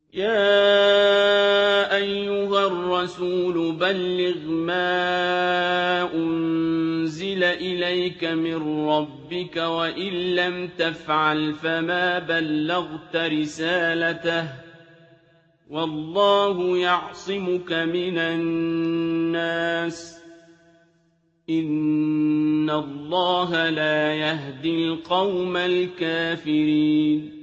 يَا أَيُّهَا الرَّسُولُ بَلِّغْ مَا أُنزِلَ إِلَيْكَ مِن رَّبِّكَ ۖ وَإِن لَّمْ تَفْعَلْ فَمَا بَلَّغْتَ رِسَالَتَهُ ۚ وَاللَّهُ يَعْصِمُكَ مِنَ النَّاسِ ۗ إِنَّ اللَّهَ لَا يَهْدِي الْقَوْمَ الْكَافِرِينَ